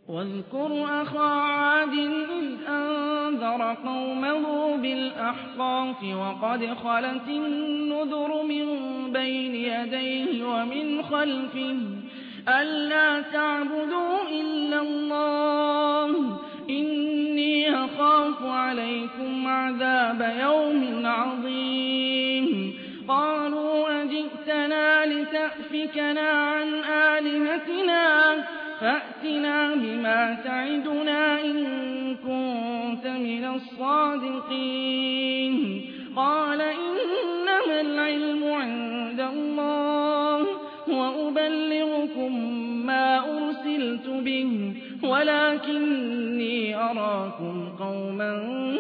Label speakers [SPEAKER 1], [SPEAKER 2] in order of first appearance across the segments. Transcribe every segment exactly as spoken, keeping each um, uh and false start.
[SPEAKER 1] واذكر أخا عاد إذ أنذر قومه بالأحقاف وقد خلت النذر من بين يديه ومن خلفه ألا تعبدوا إلا الله إني أخاف عليكم عذاب يوم عظيم قالوا أجئتنا لتأفكنا عن آلهتنا فأتنا بما تعدنا إن كنت من الصادقين قال إنما العلم عند الله وأبلغكم ما أرسلت به ولكني أراكم قوما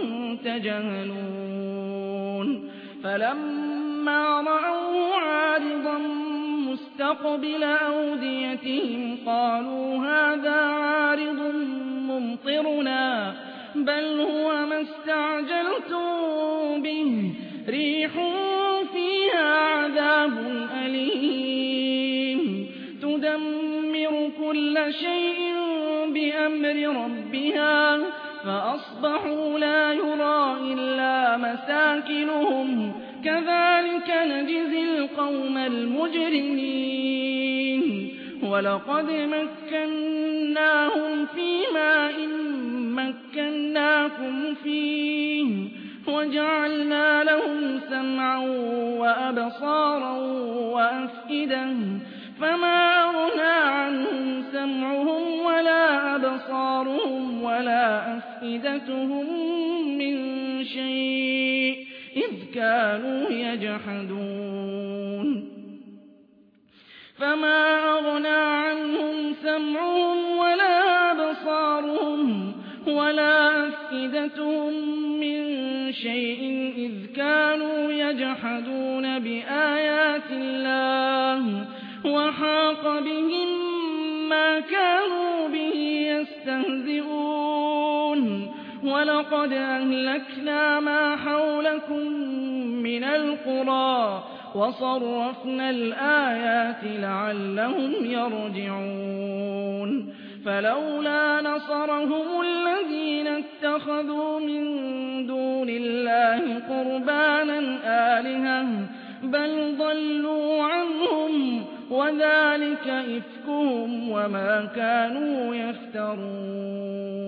[SPEAKER 1] تجهلون فلما رأوه عارضا مستقبل أوديتهم قالوا هذا عارض ممطرنا بل هو ما استعجلتم به ريح فيها عذاب أليم تدمر كل شيء بأمر ربها فأصبحوا لا يرى إلا مساكنهم كذلك نجزي القوم المجرمين ولقد مكناهم في ماء مكناكم فيه وجعلنا لهم سمعا وأبصارا وأفئدة فما أغنى عنهم سمعهم ولا أبصارهم ولا أفئدتهم من شيء إذ كانوا يجحدون فما أغنى عنهم سمعهم ولا أبصارهم ولا أفئدتهم من شيء إذ كانوا يجحدون بآيات الله وحاق بهم ما كانوا به يستهزئون ولقد أهلكنا ما حولكم من القرى وصرفنا الآيات لعلهم يرجعون فلولا نصرهم الذين اتخذوا من دون الله قربانا آلهة بل ضلوا عنهم وذلك إفكهم وما كانوا يفترون